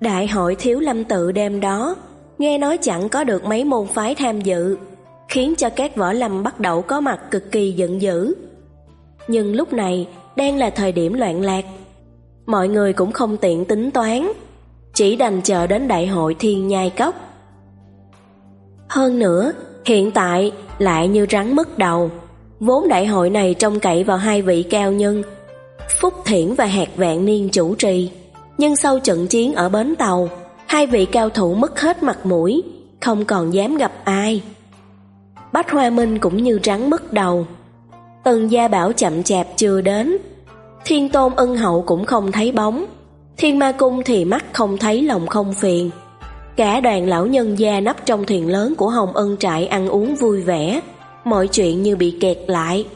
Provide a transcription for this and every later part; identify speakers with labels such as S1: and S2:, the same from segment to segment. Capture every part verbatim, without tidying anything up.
S1: Đại hội Thiếu Lâm Tự đêm đó, nghe nói chẳng có được mấy môn phái tham dự, khiến cho các võ lâm bắt đầu có mặt cực kỳ giận dữ. Nhưng lúc này đang là thời điểm loạn lạc, mọi người cũng không tiện tính toán, chỉ đành chờ đến đại hội Thiên Nhai Cốc. Hơn nữa, hiện tại lại như rắn mất đầu, vốn đại hội này trông cậy vào hai vị cao nhân, Phúc Thiển và Hạt Vạn Niên chủ trì. Nhưng sau trận chiến ở bến tàu, hai vị cao thủ mất hết mặt mũi, không còn dám gặp ai. Bách Hoa Minh cũng như rắn mất đầu. Tần Gia Bảo chậm chạp chưa đến, Thiên Tôn Ân Hậu cũng không thấy bóng, Thiên Ma Cung thì mắt không thấy lòng không phiền. Cả đoàn lão nhân gia nấp trong thuyền lớn của Hồng Ân trại ăn uống vui vẻ, mọi chuyện như bị kẹt lại.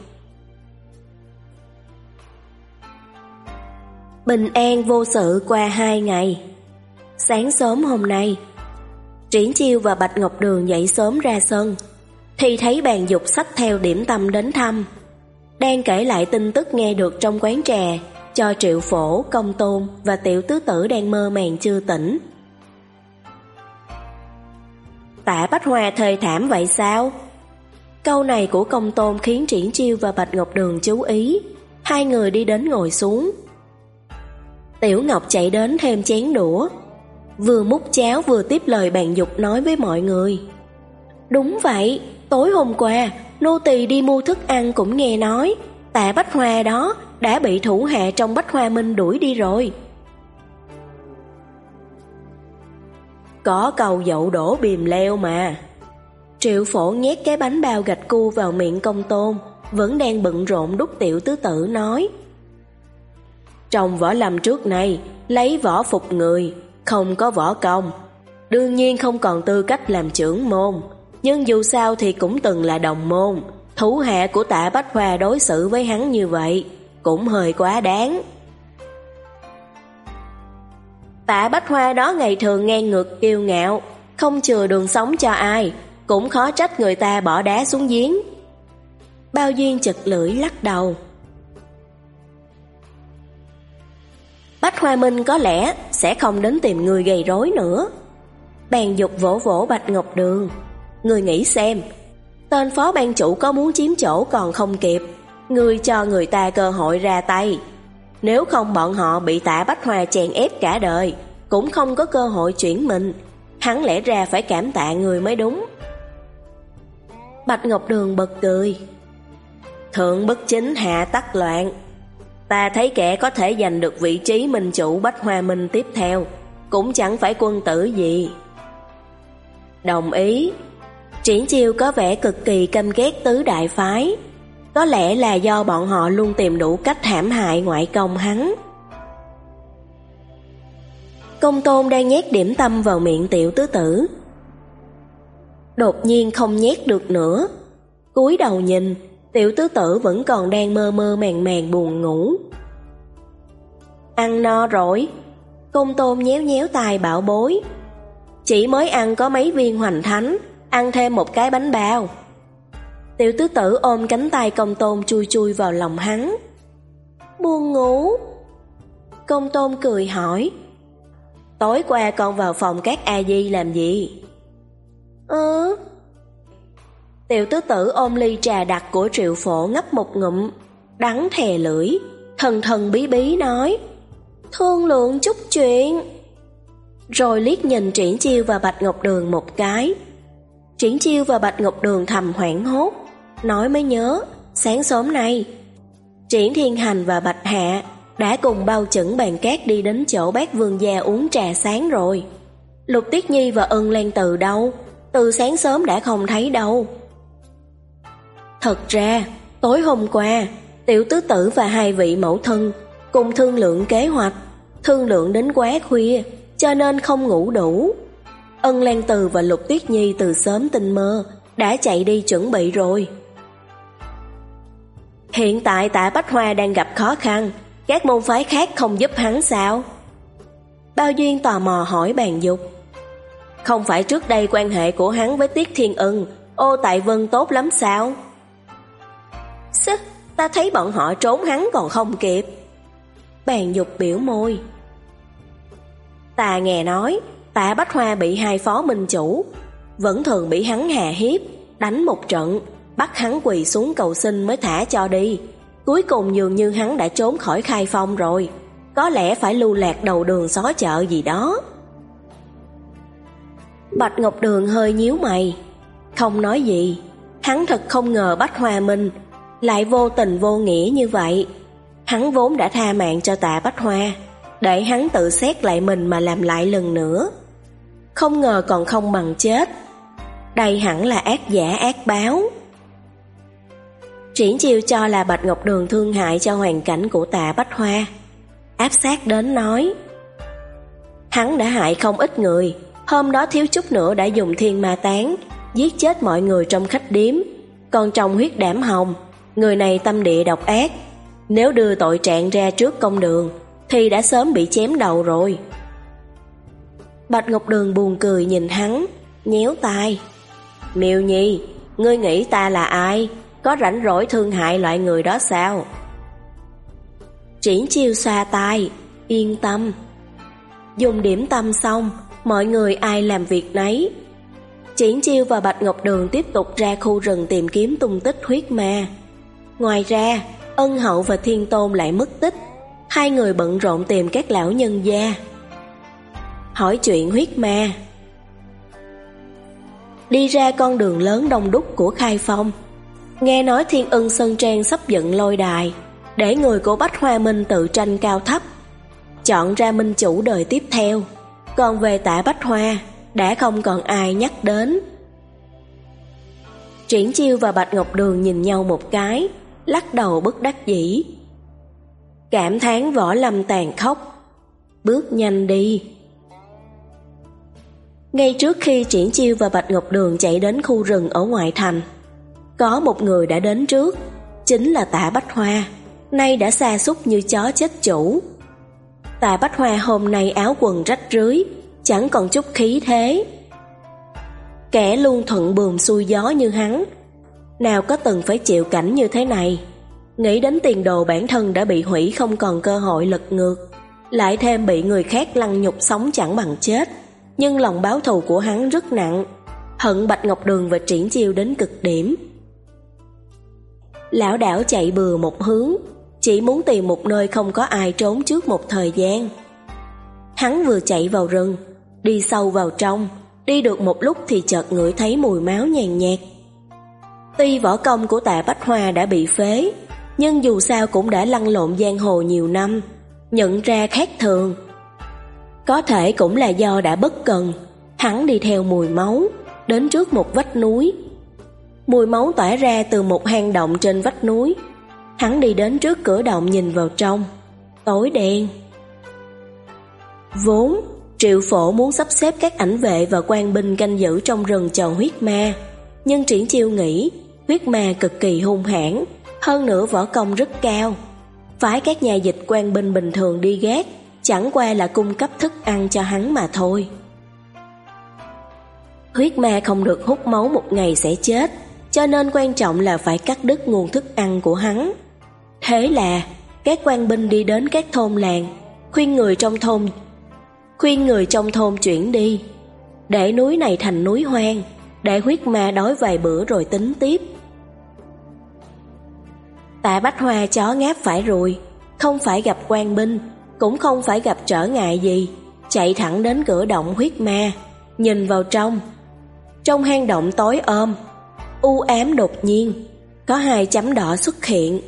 S1: Bình an vô sự qua hai ngày. Sáng sớm hôm nay, Triển Chiêu và Bạch Ngọc Đường dậy sớm ra sân, thì thấy Bàn Dục xách theo điểm tâm đến thăm. Đang kể lại tin tức nghe được trong quán trà cho Triệu Phổ, Công Tôn và Tiểu Tứ Tử đang mơ màng chưa tỉnh. Tạ Bách Hoa thê thảm vậy sao? Câu này của Công Tôn khiến Triển Chiêu và Bạch Ngọc Đường chú ý. Hai người đi đến ngồi xuống. Tiểu Ngọc chạy đến thêm chén đũa, vừa múc cháo vừa tiếp lời Bàn Dục nói với mọi người. Đúng vậy, tối hôm qua nô tỳ đi mua thức ăn cũng nghe nói Tạ Bách Hoa đó đã bị thủ hạ trong Bách Hoa Minh đuổi đi rồi. Có câu dậu đổ bìm leo mà. Triệu Phổ nhét cái bánh bao gạch cu vào miệng Công Tôn, vẫn đang bận rộn đút Tiểu Tứ Tử nói. Trong võ lâm trước nay, lấy võ phục người, không có võ công, đương nhiên không còn tư cách làm trưởng môn. Nhưng dù sao thì cũng từng là đồng môn. Thủ hạ của Tạ Bách Hoa đối xử với hắn như vậy cũng hơi quá đáng. Tạ Bách Hoa đó ngày thường ngang ngược kiêu ngạo, không chừa đường sống cho ai, cũng khó trách người ta bỏ đá xuống giếng. Bao Duyên chật lưỡi lắc đầu. Bách Hoa Minh có lẽ sẽ không đến tìm người gây rối nữa. Bàn Dục vỗ vỗ Bạch Ngọc Đường. Người nghĩ xem, tên phó ban chủ có muốn chiếm chỗ còn không kịp, người cho người ta cơ hội ra tay. Nếu không bọn họ bị Tạ Bách Hoa chèn ép cả đời, cũng không có cơ hội chuyển mình. Hắn lẽ ra phải cảm tạ người mới đúng. Bạch Ngọc Đường bật cười. Thượng bất chính hạ tắc loạn. Ta thấy kẻ có thể giành được vị trí minh chủ Bách Hoa Minh tiếp theo cũng chẳng phải quân tử gì. Đồng ý. Triển Chiêu có vẻ cực kỳ căm ghét tứ đại phái. Có lẽ là do bọn họ luôn tìm đủ cách hãm hại ngoại công hắn. Công Tôn đang nhét điểm tâm vào miệng Tiểu Tứ Tử, đột nhiên không nhét được nữa. Cúi đầu nhìn, Tiểu Tứ Tử vẫn còn đang mơ mơ màng màng buồn ngủ. Ăn no rồi. Công Tôn nhéo nhéo tai bảo bối. Chỉ mới ăn có mấy viên hoành thánh, ăn thêm một cái bánh bao. Tiểu Tứ Tử ôm cánh tay Công Tôn chui chui vào lòng hắn. Buồn ngủ. Công Tôn cười hỏi. Tối qua con vào phòng các A Di làm gì? Ừ. Tiểu Tứ Tử ôm ly trà đặc của Triệu Phổ ngấp một ngụm, đắng thè lưỡi, thần thần bí bí nói. Thương lượng chút chuyện. Rồi liếc nhìn Triển Chiêu và Bạch Ngọc Đường một cái. Triển Chiêu và Bạch Ngọc Đường thầm hoảng hốt, nói mới nhớ, sáng sớm nay Triển Thiên Hành và Bạch Hạ đã cùng bao chững bàn cát đi đến chỗ bác vương gia uống trà sáng rồi. Lục Tiết Nhi và Ân Lan Từ đâu? Từ sáng sớm đã không thấy đâu. Thật ra, tối hôm qua, Tiểu Tứ Tử và hai vị mẫu thân cùng thương lượng kế hoạch, thương lượng đến quá khuya, cho nên không ngủ đủ. Ân Lan Từ và Lục Tuyết Nhi từ sớm tinh mơ đã chạy đi chuẩn bị rồi. Hiện tại Tạ Bách Hoa đang gặp khó khăn, các môn phái khác không giúp hắn sao? Bao Duyên tò mò hỏi Bàn Dục. Không phải trước đây quan hệ của hắn với Tiết Thiên Ân, Ô Tại Vân tốt lắm sao? Sức, ta thấy bọn họ trốn hắn còn không kịp. Bàn Dục biểu môi. Ta nghe nói Tạ Bách Hoa bị hai phó minh chủ, vẫn thường bị hắn hà hiếp, đánh một trận, bắt hắn quỳ xuống cầu xin mới thả cho đi. Cuối cùng dường như hắn đã trốn khỏi Khai Phong rồi, có lẽ phải lưu lạc đầu đường xó chợ gì đó. Bạch Ngọc Đường hơi nhíu mày, không nói gì. Hắn thật không ngờ Bách Hoa Minh lại vô tình vô nghĩa như vậy. Hắn vốn đã tha mạng cho Tạ Bách Hoa, để hắn tự xét lại mình mà làm lại lần nữa. Không ngờ còn không bằng chết. Đây hẳn là ác giả ác báo. Triển Chiêu cho là Bạch Ngọc Đường thương hại cho hoàn cảnh của Tạ Bách Hoa, áp sát đến nói: hắn đã hại không ít người, hôm đó thiếu chút nữa đã dùng thiên ma tán giết chết mọi người trong khách điếm, còn trong huyết đảm hồng, người này tâm địa độc ác, nếu đưa tội trạng ra trước công đường thì đã sớm bị chém đầu rồi. Bạch Ngọc Đường buồn cười nhìn hắn, nhéo tai: Miêu Nhi, ngươi nghĩ ta là ai? Có rảnh rỗi thương hại loại người đó sao? Triển Chiêu xoa tai: yên tâm. Dùng điểm tâm xong, mọi người ai làm việc nấy. Triển Chiêu và Bạch Ngọc Đường tiếp tục ra khu rừng tìm kiếm tung tích huyết ma. Ngoài ra, Ân Hậu và Thiên Tôn lại mất tích. Hai người bận rộn tìm các lão nhân gia, hỏi chuyện huyết ma. Đi ra con đường lớn đông đúc của Khai Phong, nghe nói Thiên Ưng Sơn Trang sắp dựng lôi đài, để người của Bách Hoa Minh tự tranh cao thấp, chọn ra minh chủ đời tiếp theo. Còn về Tạ Bách Hoa, đã không còn ai nhắc đến. Triển Chiêu và Bạch Ngọc Đường nhìn nhau một cái, lắc đầu bất đắc dĩ, cảm thán võ lâm tàn khốc, bước nhanh đi. Ngay trước khi Triển Chiêu và Bạch Ngọc Đường chạy đến khu rừng ở ngoại thành, có một người đã đến trước, chính là Tạ Bách Hoa, nay đã sa sút như chó chết chủ. Tạ Bách Hoa hôm nay áo quần rách rưới, chẳng còn chút khí thế. Kẻ luôn thuận buồm xuôi gió như hắn, nào có từng phải chịu cảnh như thế này. Nghĩ đến tiền đồ bản thân đã bị hủy, không còn cơ hội lật ngược, lại thêm bị người khác lăng nhục sống chẳng bằng chết, nhưng lòng báo thù của hắn rất nặng, hận Bạch Ngọc Đường và Triển Chiêu đến cực điểm. Lão đảo chạy bừa một hướng, chỉ muốn tìm một nơi không có ai trốn trước một thời gian. Hắn vừa chạy vào rừng, đi sâu vào trong, đi được một lúc thì chợt ngửi thấy mùi máu nhàn nhạt. Tuy võ công của Tạ Bách Hoa đã bị phế, nhưng dù sao cũng đã lăn lộn giang hồ nhiều năm, nhận ra khác thường. Có thể cũng là do đã bất cần, hắn đi theo mùi máu, đến trước một vách núi. Mùi máu tỏa ra từ một hang động trên vách núi. Hắn đi đến trước cửa động nhìn vào trong, tối đen. Vốn, Triệu Phổ muốn sắp xếp các ảnh vệ và quan binh canh giữ trong rừng chờ huyết ma, nhưng Triển Chiêu nghĩ huyết ma cực kỳ hung hãn, hơn nữa võ công rất cao. Phái các nhà dịch quan binh bình thường đi gác, chẳng qua là cung cấp thức ăn cho hắn mà thôi. Huyết ma không được hút máu một ngày sẽ chết, cho nên quan trọng là phải cắt đứt nguồn thức ăn của hắn. Thế là các quan binh đi đến các thôn làng, khuyên người trong thôn khuyên người trong thôn chuyển đi, để núi này thành núi hoang, để huyết ma đói vài bữa rồi tính tiếp. Tạ Bách Hoa chó ngáp phải ruồi, không phải gặp quan binh, cũng không phải gặp trở ngại gì, chạy thẳng đến cửa động huyết ma, nhìn vào trong. Trong hang động tối om, u ám, đột nhiên có hai chấm đỏ xuất hiện.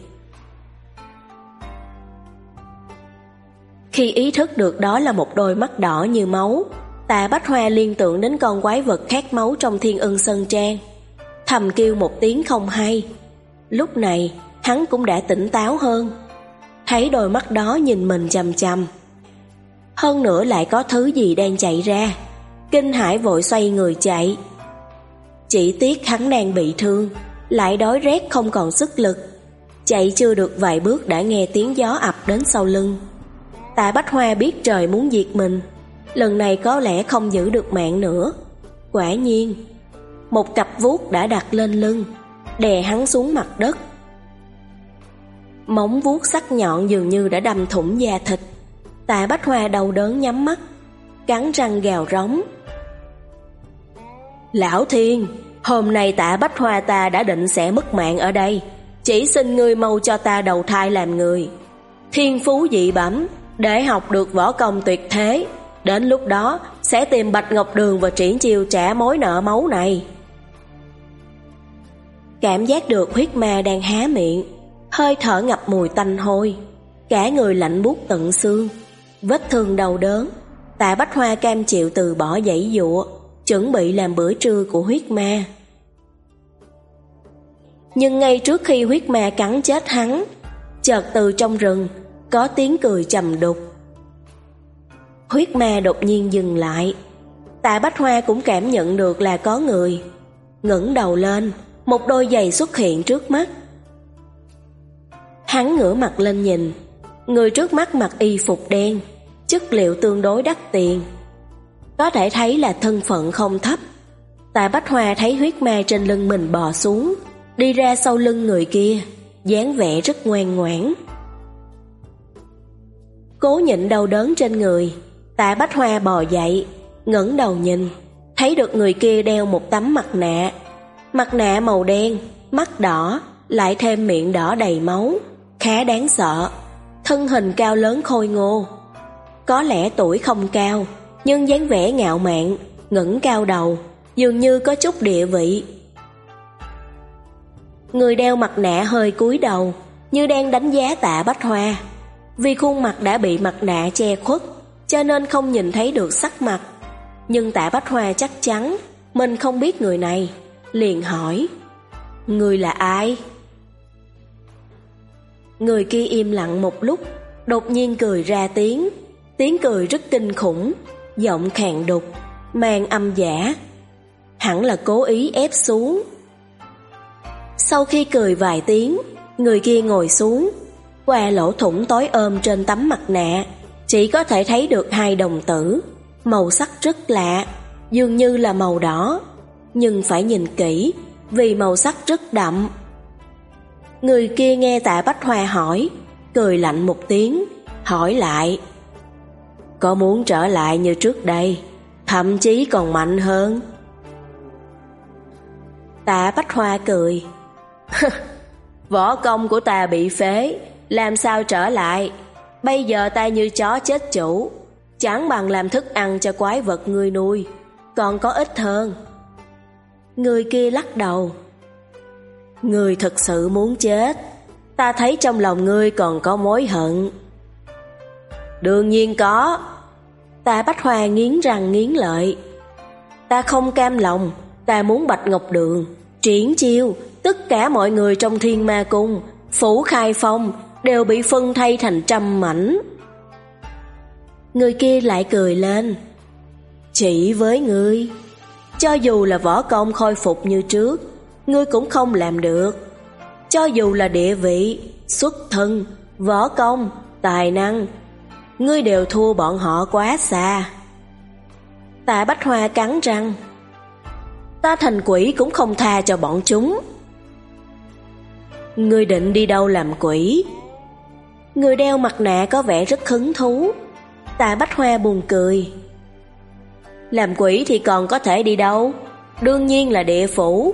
S1: Khi ý thức được đó là một đôi mắt đỏ như máu, Tạ Bách Hoa liên tưởng đến con quái vật khát máu trong Thiên Ưng Sơn Trang, thầm kêu một tiếng không hay. Lúc này hắn cũng đã tỉnh táo hơn, thấy đôi mắt đó nhìn mình chằm chằm, hơn nữa lại có thứ gì đang chạy ra, kinh hãi vội xoay người chạy. Chỉ tiếc hắn đang bị thương, lại đói rét không còn sức lực, chạy chưa được vài bước đã nghe tiếng gió ập đến sau lưng. Tạ Bách Hoa biết trời muốn diệt mình, lần này có lẽ không giữ được mạng nữa. Quả nhiên, một cặp vuốt đã đặt lên lưng, đè hắn xuống mặt đất. Móng vuốt sắc nhọn dường như đã đâm thủng da thịt. Tạ Bách Hoa đau đớn nhắm mắt, cắn răng gào rống. Lão Thiên, hôm nay Tạ Bách Hoa ta đã định sẽ mất mạng ở đây, chỉ xin ngươi mau cho ta đầu thai làm người. Thiên phú dị bẩm, để học được võ công tuyệt thế, đến lúc đó sẽ tìm Bạch Ngọc Đường và triển chiêu trả mối nợ máu này. Cảm giác được huyết ma đang há miệng, hơi thở ngập mùi tanh hôi, cả người lạnh buốt tận xương, vết thương đau đớn. Tạ Bách Hoa cam chịu từ bỏ giãy giụa, chuẩn bị làm bữa trưa của huyết ma. Nhưng ngay trước khi huyết ma cắn chết hắn, chợt từ trong rừng có tiếng cười trầm đục. Huyết ma đột nhiên dừng lại. Tạ Bách Hoa cũng cảm nhận được là có người. Ngẩng đầu lên, một đôi giày xuất hiện trước mắt. Hắn ngửa mặt lên nhìn, người trước mắt mặc y phục đen, chất liệu tương đối đắt tiền, có thể thấy là thân phận không thấp. Tạ Bách Hoa thấy huyết ma trên lưng mình bò xuống, đi ra sau lưng người kia, dáng vẻ rất ngoan ngoãn. Cố nhịn đau đớn trên người, Tạ Bách Hoa bò dậy, ngẩng đầu nhìn, thấy được người kia đeo một tấm mặt nạ. Mặt nạ màu đen, mắt đỏ, lại thêm miệng đỏ đầy máu, khá đáng sợ. Thân hình cao lớn khôi ngô, có lẽ tuổi không cao, nhưng dáng vẻ ngạo mạn, ngẩng cao đầu, dường như có chút địa vị. Người đeo mặt nạ hơi cúi đầu, như đang đánh giá Tạ Bách Hoa. Vì khuôn mặt đã bị mặt nạ che khuất, cho nên không nhìn thấy được sắc mặt. Nhưng Tạ Bách Hoa chắc chắn mình không biết người này, liền hỏi: Người là ai? Người kia im lặng một lúc, đột nhiên cười ra tiếng. Tiếng cười rất kinh khủng, giọng khàn đục, mang âm giả. Hẳn là cố ý ép xuống. Sau khi cười vài tiếng, người kia ngồi xuống. Qua lỗ thủng tối ôm trên tấm mặt nạ, chỉ có thể thấy được hai đồng tử, màu sắc rất lạ, dường như là màu đỏ, nhưng phải nhìn kỹ, vì màu sắc rất đậm. Người kia nghe Tạ Bách Hoa hỏi, cười lạnh một tiếng, hỏi lại: Có muốn trở lại như trước đây, thậm chí còn mạnh hơn? Tạ Bách Hoa cười: Võ công của ta bị phế, làm sao trở lại? Bây giờ ta như chó chết chủ, chẳng bằng làm thức ăn cho quái vật ngươi nuôi, còn có ích hơn. Người kia lắc đầu: Ngươi thực sự muốn chết? Ta thấy trong lòng ngươi còn có mối hận. Đương nhiên có. Tạ Bách Hoa nghiến răng nghiến lợi: Ta không cam lòng, ta muốn Bạch Ngọc Đường, Triển Chiêu, tất cả mọi người trong Thiên Ma Cung, Phủ Khai Phong đều bị phân thay thành trăm mảnh. Người kia lại cười lên: Chỉ với ngươi, cho dù là võ công khôi phục như trước, ngươi cũng không làm được. Cho dù là địa vị, xuất thân, võ công, tài năng, ngươi đều thua bọn họ quá xa. Tạ Bách Hoa cắn răng: Ta thành quỷ cũng không tha cho bọn chúng. Ngươi định đi đâu làm quỷ? Người đeo mặt nạ có vẻ rất hứng thú. Tạ Bách Hoa buồn cười: Làm quỷ thì còn có thể đi đâu? Đương nhiên là địa phủ.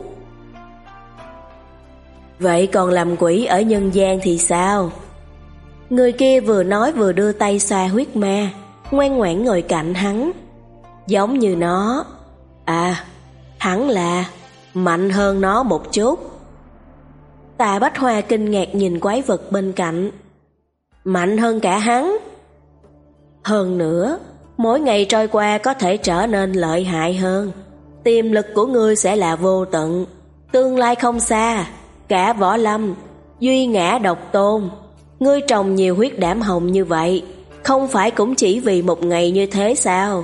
S1: Vậy còn làm quỷ ở nhân gian thì sao? Người kia vừa nói vừa đưa tay xoa huyết ma, ngoan ngoãn ngồi cạnh hắn. Giống như nó, à, hẳn là mạnh hơn nó một chút. Tạ Bách Hoa kinh ngạc nhìn quái vật bên cạnh. Mạnh hơn cả hắn? Hơn nữa, mỗi ngày trôi qua có thể trở nên lợi hại hơn. Tiềm lực của ngươi sẽ là vô tận. Tương lai không xa, cả võ lâm, duy ngã độc tôn. Ngươi trồng nhiều huyết đảm hồng như vậy, không phải cũng chỉ vì một ngày như thế sao?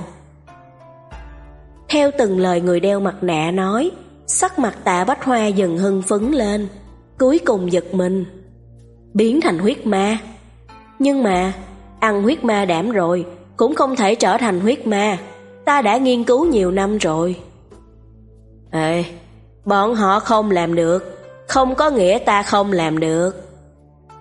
S1: Theo từng lời người đeo mặt nạ nói, sắc mặt Tạ Bách Hoa dần hưng phấn lên, cuối cùng giật mình. Biến thành huyết ma. Nhưng mà, ăn huyết ma đảm rồi, cũng không thể trở thành huyết ma. Ta đã nghiên cứu nhiều năm rồi. Ê, bọn họ không làm được, không có nghĩa ta không làm được.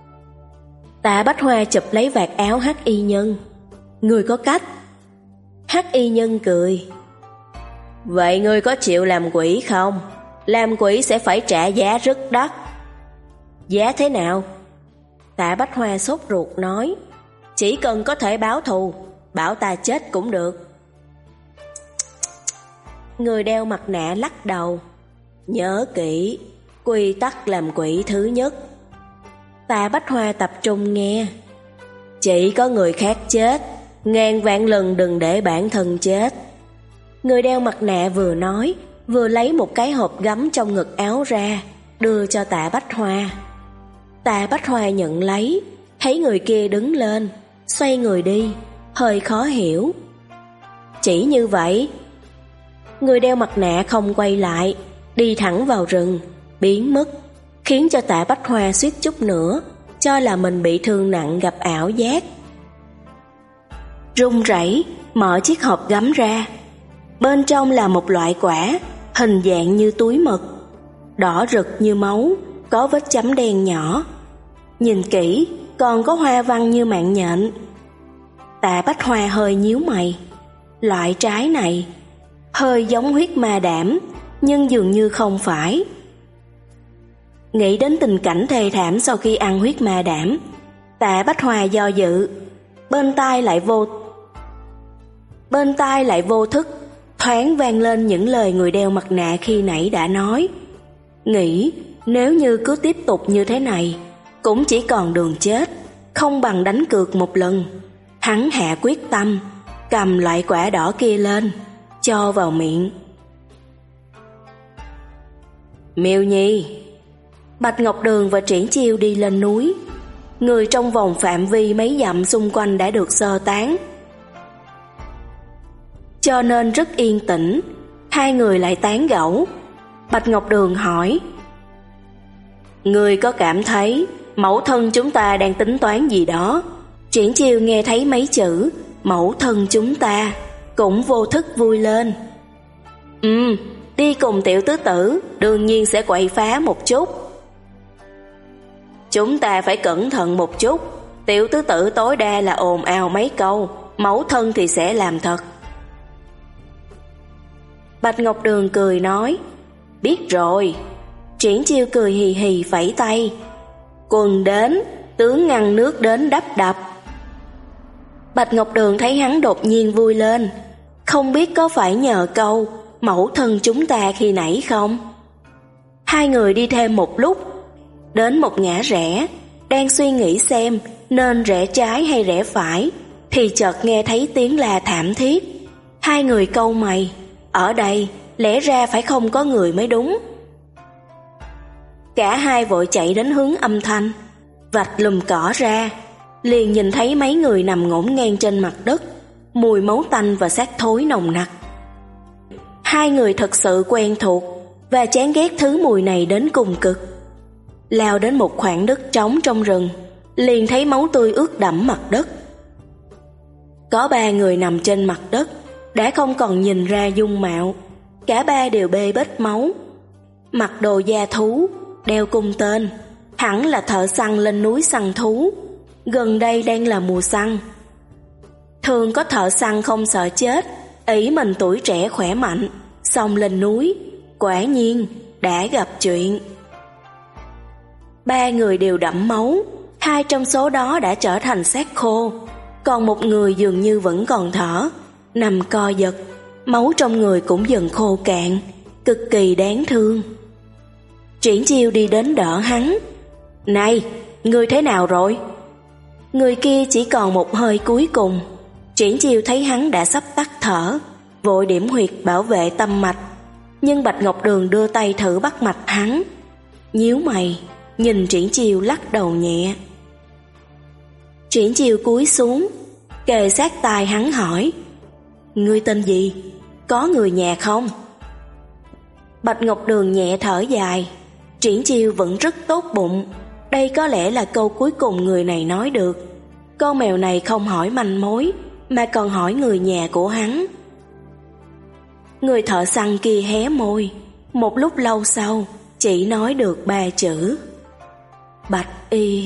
S1: Tạ Bách Hoa chụp lấy vạt áo hắc y nhân. Người có cách. Hắc y nhân cười. Vậy ngươi có chịu làm quỷ không? Làm quỷ sẽ phải trả giá rất đắt. Giá thế nào? Tạ Bách Hoa sốt ruột nói. Chỉ cần có thể báo thù, bảo ta chết cũng được. Người đeo mặt nạ lắc đầu. Nhớ kỹ, quy tắc làm quỷ thứ nhất. Tạ Bách Hoa tập trung nghe. Chỉ có người khác chết, ngàn vạn lần đừng để bản thân chết. Người đeo mặt nạ vừa nói, vừa lấy một cái hộp gấm trong ngực áo ra, đưa cho Tạ Bách Hoa. Tạ Bách Hoa nhận lấy, thấy người kia đứng lên, xoay người đi, hơi khó hiểu. Chỉ như vậy? Người đeo mặt nạ không quay lại, đi thẳng vào rừng, biến mất, khiến cho Tạ Bách Hoa suýt chút nữa cho là mình bị thương nặng gặp ảo giác. Run rẩy mở chiếc hộp gấm ra. Bên trong là một loại quả, hình dạng như túi mật, đỏ rực như máu, có vết chấm đen nhỏ. Nhìn kỹ, còn có hoa văn như mạng nhện. Tạ Bách Hoa hơi nhíu mày. Loại trái này hơi giống huyết ma đảm, nhưng dường như không phải. Nghĩ đến tình cảnh thê thảm sau khi ăn huyết ma đảm, Tạ Bách Hoa do dự. Bên tai lại vô Bên tai lại vô thức thoáng vang lên những lời người đeo mặt nạ khi nãy đã nói. Nghĩ nếu như cứ tiếp tục như thế này, cũng chỉ còn đường chết, không bằng đánh cược một lần. Hắn hạ quyết tâm, cầm loại quả đỏ kia lên, cho vào miệng. Miêu Nhi. Bạch Ngọc Đường và Triển Chiêu đi lên núi. Người trong vòng phạm vi mấy dặm xung quanh đã được sơ tán, cho nên rất yên tĩnh. Hai người lại tán gẫu. Bạch Ngọc Đường hỏi: Ngươi có cảm thấy mẫu thân chúng ta đang tính toán gì đó? Triển Chiêu nghe thấy mấy chữ mẫu thân chúng ta, cũng vô thức vui lên. Ừ, đi cùng tiểu tứ tử đương nhiên sẽ quậy phá một chút. Chúng ta phải cẩn thận một chút. Tiểu tứ tử tối đa là ồn ào mấy câu, mẫu thân thì sẽ làm thật. Bạch Ngọc Đường cười nói: Biết rồi. Triển Chiêu cười hì hì phẩy tay: Quân đến, tướng ngăn nước đến đắp đập. Bạch Ngọc Đường thấy hắn đột nhiên vui lên, không biết có phải nhờ câu mẫu thân chúng ta khi nãy không. Hai người đi thêm một lúc, đến một ngã rẽ, đang suy nghĩ xem nên rẽ trái hay rẽ phải, thì chợt nghe thấy tiếng la thảm thiết. Hai người cau mày, ở đây lẽ ra phải không có người mới đúng. Cả hai vội chạy đến hướng âm thanh, vạch lùm cỏ ra, liền nhìn thấy mấy người nằm ngổn ngang trên mặt đất, mùi máu tanh và xác thối nồng nặc. Hai người thật sự quen thuộc và chán ghét thứ mùi này đến cùng cực. Lao đến một khoảng đất trống trong rừng, liền thấy máu tươi ướt đẫm mặt đất. Có ba người nằm trên mặt đất, đã không còn nhìn ra dung mạo. Cả ba đều bê bết máu, mặc đồ da thú, đeo cung tên, hẳn là thợ săn lên núi săn thú. Gần đây đang là mùa săn. Thường có thợ săn không sợ chết, ỷ mình tuổi trẻ khỏe mạnh, xông lên núi, quả nhiên đã gặp chuyện. Ba người đều đẫm máu, hai trong số đó đã trở thành xác khô, còn một người dường như vẫn còn thở, nằm co giật, máu trong người cũng dần khô cạn, cực kỳ đáng thương. Triển Chiêu đi đến đỡ hắn. Này, ngươi thế nào rồi? Người kia chỉ còn một hơi cuối cùng. Triển Chiêu thấy hắn đã sắp tắt thở, vội điểm huyệt bảo vệ tâm mạch. Nhưng Bạch Ngọc Đường đưa tay thử bắt mạch hắn, nhíu mày nhìn Triển Chiêu lắc đầu nhẹ. Triển Chiêu cúi xuống, kề sát tai hắn hỏi: Ngươi tên gì? Có người nhà không? Bạch Ngọc Đường nhẹ thở dài. Triển Chiêu vẫn rất tốt bụng, đây có lẽ là câu cuối cùng người này nói được. Con mèo này không hỏi manh mối, mà còn hỏi người nhà của hắn. Người thợ săn kia hé môi, một lúc lâu sau chỉ nói được ba chữ: Bạch y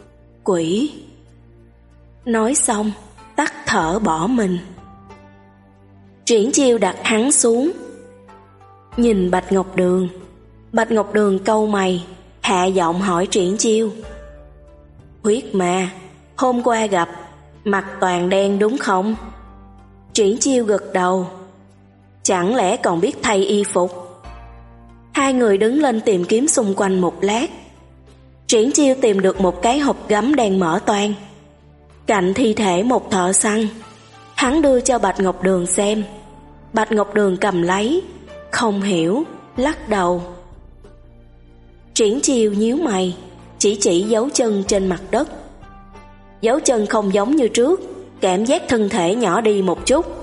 S1: quỷ. Nói xong tắt thở bỏ mình. Triển Chiêu đặt hắn xuống, nhìn Bạch Ngọc Đường. Bạch Ngọc Đường cau mày, hạ giọng hỏi Triển Chiêu: Huyết ma, hôm qua gặp, mặt toàn đen đúng không? Triển Chiêu gật đầu. Chẳng lẽ còn biết thay y phục? Hai người đứng lên tìm kiếm xung quanh một lát. Triển Chiêu tìm được một cái hộp gấm đang mở toang, cạnh thi thể một thợ săn. Hắn đưa cho Bạch Ngọc Đường xem. Bạch Ngọc Đường cầm lấy, không hiểu, lắc đầu. Triển Chiêu nhíu mày, chỉ chỉ dấu chân trên mặt đất. Dấu chân không giống như trước, cảm giác thân thể nhỏ đi một chút.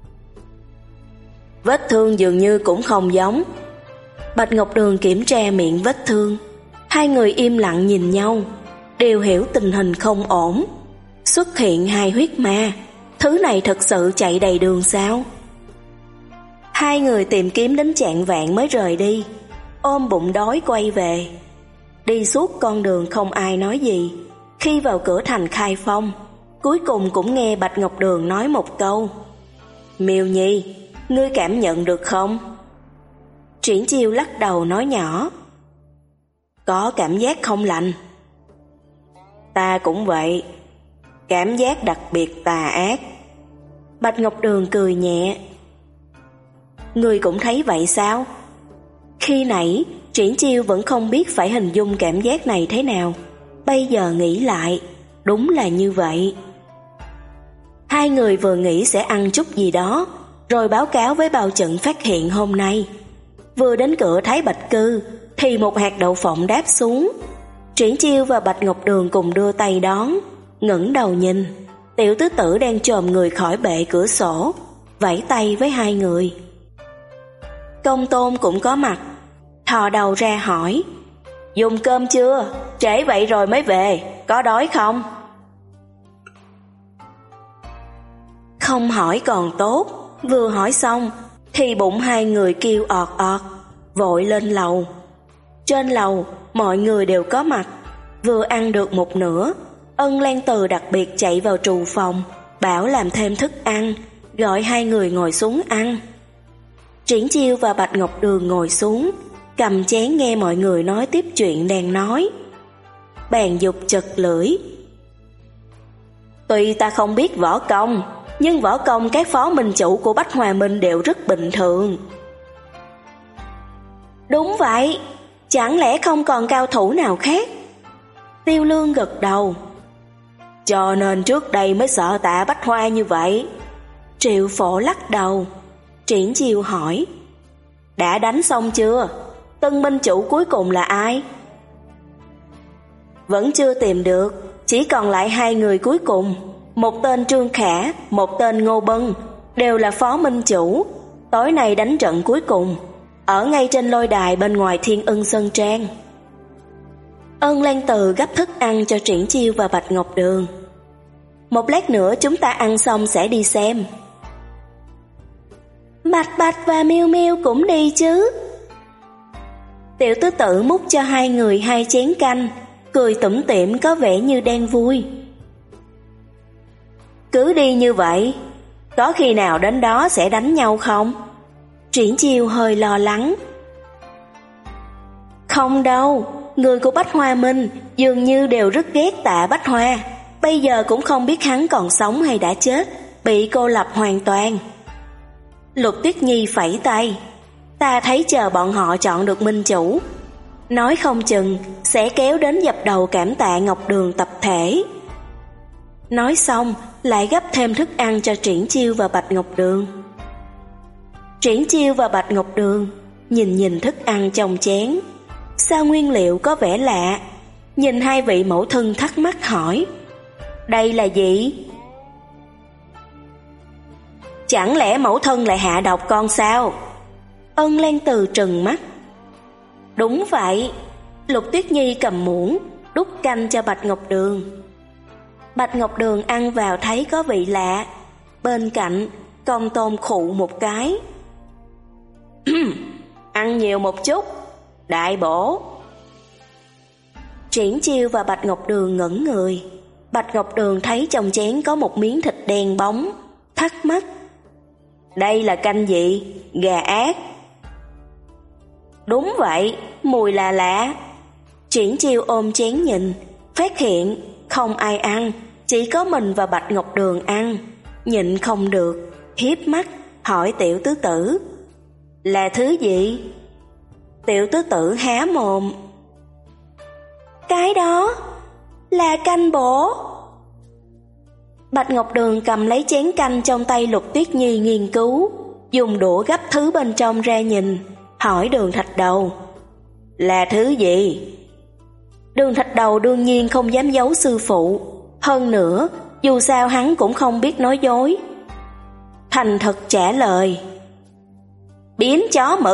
S1: Vết thương dường như cũng không giống. Bạch Ngọc Đường kiểm tra miệng vết thương. Hai người im lặng nhìn nhau, đều hiểu tình hình không ổn. Xuất hiện hai huyết ma, thứ này thật sự chạy đầy đường sao? Hai người tìm kiếm đến chạng vạng mới rời đi, ôm bụng đói quay về. Đi suốt con đường không ai nói gì. Khi vào cửa thành Khai Phong, cuối cùng cũng nghe Bạch Ngọc Đường nói một câu: Miêu Nhi, ngươi cảm nhận được không? Triển Chiêu lắc đầu nói nhỏ: Có cảm giác không lành. Ta cũng vậy, cảm giác đặc biệt tà ác. Bạch Ngọc Đường cười nhẹ: Ngươi cũng thấy vậy sao? Khi nãy Triển Chiêu vẫn không biết phải hình dung cảm giác này thế nào. Bây giờ nghĩ lại, đúng là như vậy. Hai người vừa nghĩ sẽ ăn chút gì đó, rồi báo cáo với bao trận phát hiện hôm nay. Vừa đến cửa Thái Bạch Cư thì một hạt đậu phộng đáp xuống. Triển Chiêu và Bạch Ngọc Đường cùng đưa tay đón, ngẩng đầu nhìn. Tiểu tứ tử đang chồm người khỏi bệ cửa sổ, vẫy tay với hai người. Công Tôn cũng có mặt, thò đầu ra hỏi: Dùng cơm chưa? Trễ vậy rồi mới về, có đói không? Không hỏi còn tốt, vừa hỏi xong thì bụng hai người kêu ọt ọt, vội lên lầu. Trên lầu mọi người đều có mặt. Vừa ăn được một nửa, Ân Lan Từ đặc biệt chạy vào trù phòng, bảo làm thêm thức ăn, gọi hai người ngồi xuống ăn. Triển Chiêu và Bạch Ngọc Đường ngồi xuống, cầm chén nghe mọi người nói tiếp chuyện đang nói. Bàn Dục chật lưỡi: Tuy ta không biết võ công, nhưng võ công các phó minh chủ của Bách Hòa Minh đều rất bình thường. Đúng vậy, chẳng lẽ không còn cao thủ nào khác? Tiêu Lương gật đầu: Cho nên trước đây mới sợ Tạ Bách Hoa như vậy. Triệu Phổ lắc đầu. Triển Chiêu hỏi: Đã đánh xong chưa? Tân minh chủ cuối cùng là ai? Vẫn chưa tìm được, chỉ còn lại hai người cuối cùng. Một tên Trương Khả, một tên Ngô Bân, đều là phó minh chủ. Tối nay đánh trận cuối cùng, ở ngay trên lôi đài bên ngoài Thiên Ưng Sơn Trang. Ân Lan Từ gấp thức ăn cho Triển Chiêu và Bạch Ngọc Đường. Một lát nữa chúng ta ăn xong sẽ đi xem. Bạch Bạch và Miêu Miêu cũng đi chứ? Tiểu tứ tử múc cho hai người hai chén canh, cười tủm tỉm có vẻ như đang vui. Cứ đi như vậy, có khi nào đến đó sẽ đánh nhau không? Triển Chiêu hơi lo lắng. Không đâu, người của Bách Hoa Minh dường như đều rất ghét Tạ Bách Hoa. Bây giờ cũng không biết hắn còn sống hay đã chết, bị cô lập hoàn toàn. Lục Tuyết Nhi phẩy tay: Ta thấy chờ bọn họ chọn được minh chủ, nói không chừng sẽ kéo đến dập đầu cảm tạ Ngọc Đường tập thể. Nói xong lại gấp thêm thức ăn cho Triển Chiêu và Bạch Ngọc Đường. Triển Chiêu và Bạch Ngọc Đường nhìn nhìn thức ăn trong chén, sao nguyên liệu có vẻ lạ. Nhìn hai vị mẫu thân thắc mắc hỏi: Đây là gì? Chẳng lẽ mẫu thân lại hạ độc con sao? Ân Lan Từ trừng mắt. Đúng vậy. Lục Tuyết Nhi cầm muỗng đút canh cho Bạch Ngọc Đường. Bạch Ngọc Đường ăn vào thấy có vị lạ. Bên cạnh Công Tôn khụ một cái. Ăn nhiều một chút, đại bổ. Triển Chiêu và Bạch Ngọc Đường ngẩn người. Bạch Ngọc Đường thấy trong chén có một miếng thịt đen bóng, thắc mắc: Đây là canh gì? Gà ác. Đúng vậy, mùi lạ lạ. Triển Chiêu ôm chén nhìn, phát hiện không ai ăn, chỉ có mình và Bạch Ngọc Đường ăn. Nhịn không được, hiếp mắt hỏi Tiểu Tứ Tử, là thứ gì? Tiểu Tứ Tử há mồm, cái đó là canh bổ. Bạch Ngọc Đường cầm lấy chén canh trong tay Lục Tuyết Nhi nghiên cứu, dùng đũa gắp thứ bên trong ra nhìn, hỏi Đường Thạch Đầu, là thứ gì? Đường Thạch Đầu đương nhiên không dám giấu sư phụ, hơn nữa dù sao hắn cũng không biết nói dối, thành thật trả lời, biếm chó mực.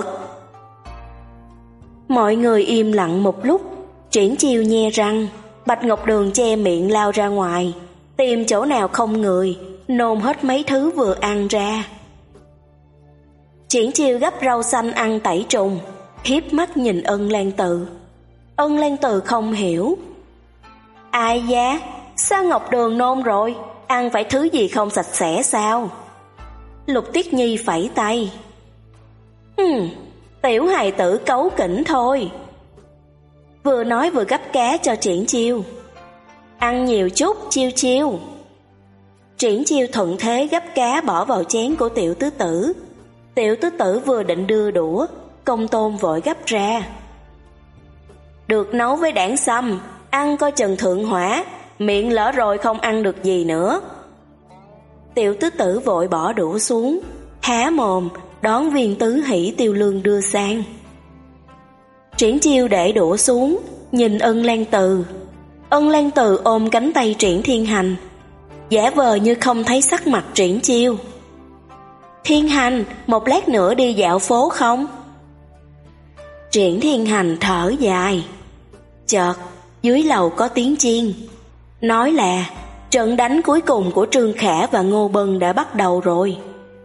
S1: Mọi người im lặng một lúc. Triển Chiêu nhe răng, Bạch Ngọc Đường che miệng lao ra ngoài, tìm chỗ nào không người, nôn hết mấy thứ vừa ăn ra. Triển Chiêu gấp rau xanh ăn tẩy trùng, hiếp mắt nhìn Ân Lan Tự. Ân Lan Tự không hiểu, ai da, sao Ngọc Đường nôn rồi, ăn phải thứ gì không sạch sẽ sao? Lục Tuyết Nhi phẩy tay, Hừm, tiểu hài tử cấu kỉnh thôi. Vừa nói vừa gắp cá cho Triển Chiêu, ăn nhiều chút chiêu chiêu. Triển Chiêu thuận thế gắp cá bỏ vào chén của Tiểu Tứ Tử. Tiểu Tứ Tử vừa định đưa đũa, Công Tôn vội gắp ra, được nấu với đảng sâm, ăn coi chừng thượng hỏa, miệng lỡ rồi không ăn được gì nữa. Tiểu Tứ Tử vội bỏ đũa xuống, há mồm đón viên Tứ Hỷ Tiêu Lương đưa sang. Triển Chiêu để đũa xuống, nhìn Ân Lan Từ. Ân Lan Từ ôm cánh tay Triển Thiên Hành, giả vờ như không thấy sắc mặt Triển Chiêu. Thiên Hành, một lát nữa đi dạo phố không? Triển Thiên Hành thở dài. Chợt dưới lầu có tiếng chiên, nói là trận đánh cuối cùng của Trương Khả và Ngô Bân đã bắt đầu rồi.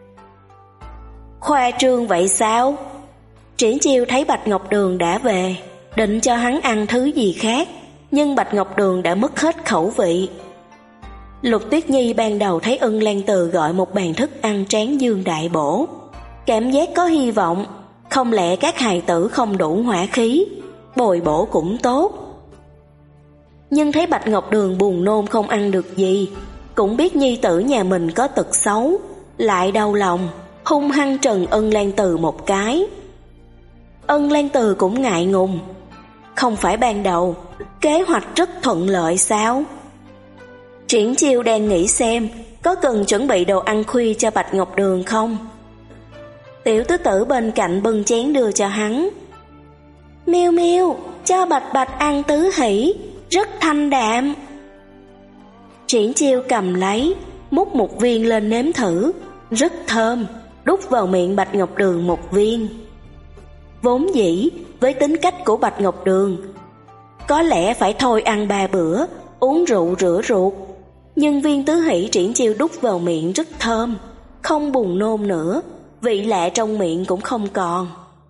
S1: Khoa trương vậy sao? Triển Chiêu thấy Bạch Ngọc Đường đã về, định cho hắn ăn thứ gì khác, nhưng Bạch Ngọc Đường đã mất hết khẩu vị. Lục Tuyết Nhi ban đầu thấy Ân Lan Từ gọi một bàn thức ăn tráng dương đại bổ, cảm giác có hy vọng, không lẽ các hài tử không đủ hỏa khí, bồi bổ cũng tốt. Nhưng thấy Bạch Ngọc Đường buồn nôn không ăn được gì, cũng biết nhi tử nhà mình có tật xấu, lại đau lòng, hung hăng trần Ân Lan Từ một cái. Ân Lan Từ cũng ngại ngùng, không phải ban đầu kế hoạch rất thuận lợi sao? Triển Chiêu đang nghĩ xem có cần chuẩn bị đồ ăn khuya cho Bạch Ngọc Đường không. Tiểu Tứ Tử bên cạnh bưng chén đưa cho hắn. Miêu Miêu, cho Bạch Bạch ăn Tứ Hỷ, rất thanh đạm. Triển Chiêu cầm lấy, múc một viên lên nếm thử, rất thơm, đút vào miệng Bạch Ngọc Đường một viên. Vốn dĩ với tính cách của Bạch Ngọc Đường, có lẽ phải thôi ăn ba bữa, uống rượu rửa ruột, nhưng viên Tứ Hỷ Triển Chiêu đút vào miệng rất thơm, không buồn nôn nữa, vị lạ trong miệng cũng không còn.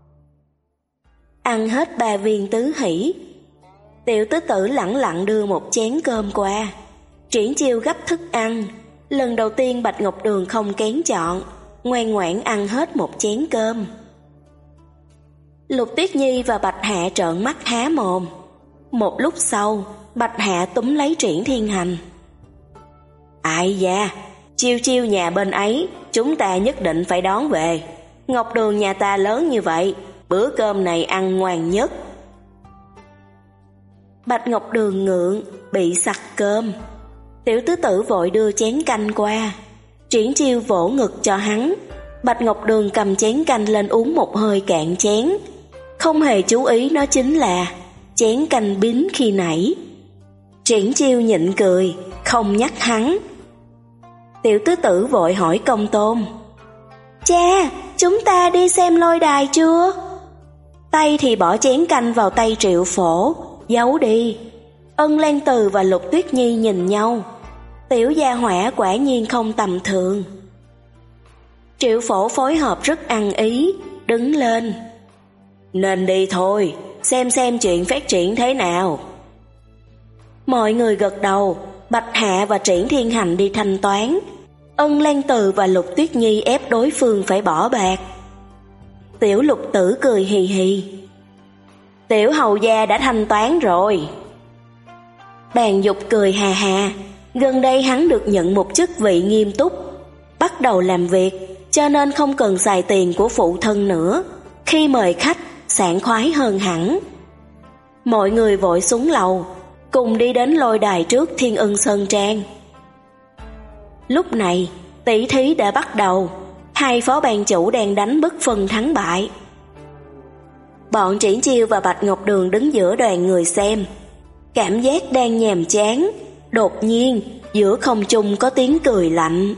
S1: Ăn hết ba viên Tứ Hỷ, Tiểu Tứ Tử lẳng lặng đưa một chén cơm qua. Triển Chiêu gấp thức ăn, lần đầu tiên Bạch Ngọc Đường không kén chọn, ngoan ngoãn ăn hết một chén cơm. Lục Tuyết Nhi và Bạch Hạ trợn mắt há mồm. Một lúc sau, Bạch Hạ túm lấy Triển Thiên Hành. Ai da, Chiêu Chiêu nhà bên ấy, chúng ta nhất định phải đón về. Ngọc Đường nhà ta lớn như vậy, bữa cơm này ăn ngoan nhất. Bạch Ngọc Đường ngượng, bị sặc cơm. Tiểu Tứ Tử vội đưa chén canh qua. Triển Chiêu vỗ ngực cho hắn. Bạch Ngọc Đường cầm chén canh lên uống một hơi cạn chén, không hề chú ý nó chính là chén canh bính khi nãy. Triển Chiêu nhịn cười, không nhắc hắn. Tiểu Tứ Tử vội hỏi Công Tôn. Cha, chúng ta đi xem lôi đài chưa? Tay thì bỏ chén canh vào tay Triệu Phổ, giấu đi. Ân Lan Từ và Lục Tuyết Nhi nhìn nhau. Tiểu gia hỏa quả nhiên không tầm thường. Triệu Phổ phối hợp rất ăn ý, đứng lên. Nên đi thôi, xem xem chuyện phát triển thế nào. Mọi người gật đầu. Bạch Hạ và Triển Thiên Hành đi thanh toán. Ân Lan Từ và Lục Tuyết Nhi ép đối phương phải bỏ bạc. Tiểu Lục Tử cười hì hì. Tiểu hầu gia đã thanh toán rồi. Bàn Dục cười hà hà, gần đây hắn được nhận một chức vị nghiêm túc, bắt đầu làm việc, cho nên không cần xài tiền của phụ thân nữa. Khi mời khách, sảng khoái hơn hẳn. Mọi người vội xuống lầu, cùng đi đến lôi đài trước Thiên Ưng Sơn Trang. Lúc này, tỷ thí đã bắt đầu, hai phó ban chủ đang đánh bất phân thắng bại. Bọn Triển Chiêu và Bạch Ngọc Đường đứng giữa đoàn người xem, cảm giác đang nhàm chán. Đột nhiên, giữa không trung có tiếng cười lạnh.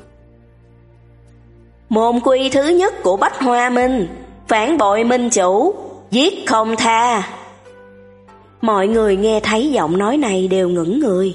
S1: Môn quy thứ nhất của Bách Hoa Minh, phản bội minh chủ, giết không tha. Mọi người nghe thấy giọng nói này đều ngẩn người.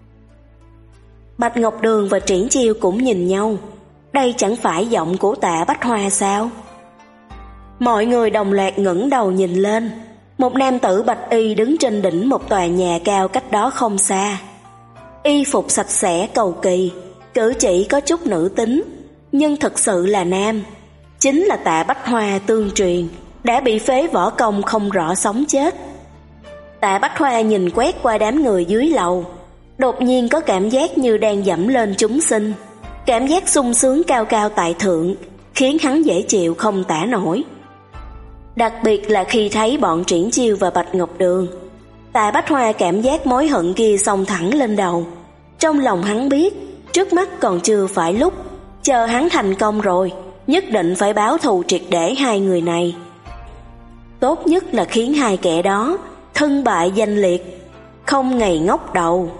S1: Bạch Ngọc Đường và Triển Chiêu cũng nhìn nhau, đây chẳng phải giọng của Tạ Bách Hoa sao? Mọi người đồng loạt ngẩng đầu nhìn lên, một nam tử bạch y đứng trên đỉnh một tòa nhà cao cách đó không xa. Y phục sạch sẽ cầu kỳ, cử chỉ có chút nữ tính, nhưng thực sự là nam, chính là Tạ Bách Hoa tương truyền, đã bị phế võ công không rõ sống chết. Tạ Bách Hoa nhìn quét qua đám người dưới lầu, đột nhiên có cảm giác như đang dẫm lên chúng sinh, cảm giác sung sướng cao cao tại thượng, khiến hắn dễ chịu không tả nổi. Đặc biệt là khi thấy bọn Triển Chiêu và Bạch Ngọc Đường, Tạ Bách Hoa cảm giác mối hận kia xông thẳng lên đầu. Trong lòng hắn biết, trước mắt còn chưa phải lúc, chờ hắn thành công rồi, nhất định phải báo thù triệt để hai người này. Tốt nhất là khiến hai kẻ đó thân bại danh liệt, không ngày ngóc đầu.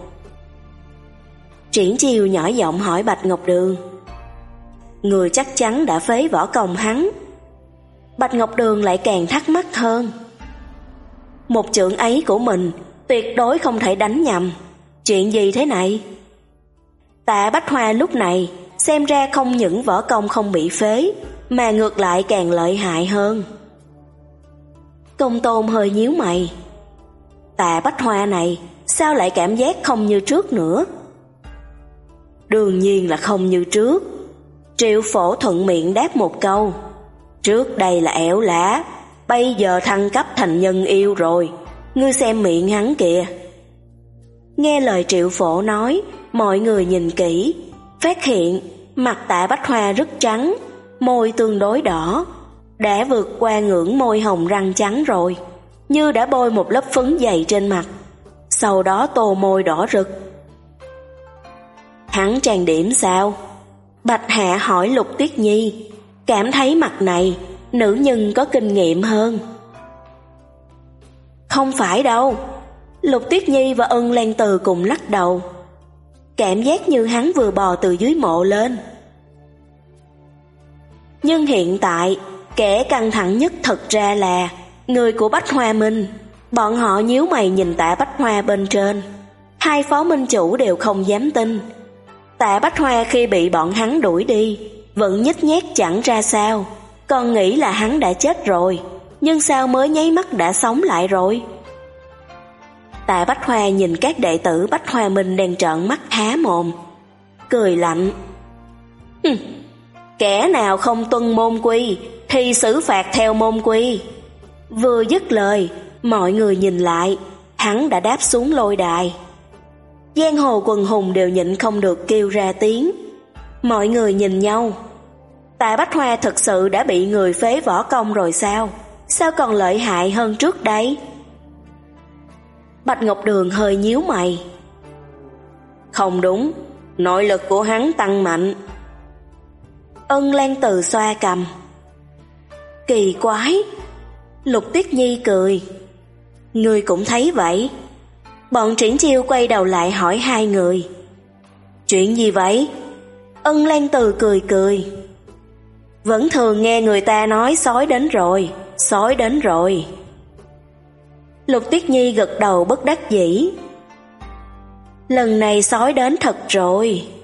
S1: Triển Chiêu nhỏ giọng hỏi Bạch Ngọc Đường, người chắc chắn đã phế võ công hắn. Bạch Ngọc Đường lại càng thắc mắc hơn. Một chưởng ấy của mình tuyệt đối không thể đánh nhầm. Chuyện gì thế này? Tạ Bách Hoa lúc này xem ra không những võ công không bị phế, mà ngược lại càng lợi hại hơn. Công Tôn hơi nhíu mày. Tạ Bách Hoa này sao lại cảm giác không như trước nữa? Đương nhiên là không như trước. Triệu Phổ thuận miệng đáp một câu. Trước đây là ẻo lả, bây giờ thăng cấp thành nhân yêu rồi. Ngươi xem miệng hắn kìa. Nghe lời Triệu Phổ nói, mọi người nhìn kỹ, phát hiện mặt Tạ Bách Hoa rất trắng, môi tương đối đỏ, đã vượt qua ngưỡng môi hồng răng trắng rồi, như đã bôi một lớp phấn dày trên mặt, sau đó tô môi đỏ rực. Hắn trang điểm sao? Bạch Hạ hỏi Lục Tuyết Nhi, cảm thấy mặt này nữ nhân có kinh nghiệm hơn. Không phải đâu. Lục Tuyết Nhi và Ân Lan Từ cùng lắc đầu, cảm giác như hắn vừa bò từ dưới mộ lên. Nhưng hiện tại, kẻ căng thẳng nhất thật ra là người của Bách Hoa Minh. Bọn họ nhíu mày nhìn Tạ Bách Hoa bên trên. Hai phó minh chủ đều không dám tin. Tạ Bách Hoa khi bị bọn hắn đuổi đi vẫn nhếch nhác chẳng ra sao, còn nghĩ là hắn đã chết rồi, nhưng sao mới nháy mắt đã sống lại rồi. Tạ Bách Hoa nhìn các đệ tử Bách Hoa Minh đang trợn mắt há mồm, cười lạnh. Hừm, kẻ nào không tuân môn quy thì xử phạt theo môn quy. Vừa dứt lời, mọi người nhìn lại, hắn đã đáp xuống lôi đài. Giang hồ quần hùng đều nhịn không được kêu ra tiếng. Mọi người nhìn nhau. Tạ Bách Hoa thực sự đã bị người phế võ công rồi sao? Sao còn lợi hại hơn trước đây? Bạch Ngọc Đường hơi nhíu mày. Không đúng, nội lực của hắn tăng mạnh. Ân Lan Từ xoa cầm. Kỳ quái. Lục Tuyết Nhi cười. Ngươi cũng thấy vậy. Bọn Triển Chiêu quay đầu lại hỏi hai người. Chuyện gì vậy? Ân Lan Từ cười cười. Vẫn thường nghe người ta nói sói đến rồi, sói đến rồi. Lục Tuyết Nhi gật đầu bất đắc dĩ. Lần này sói đến thật rồi.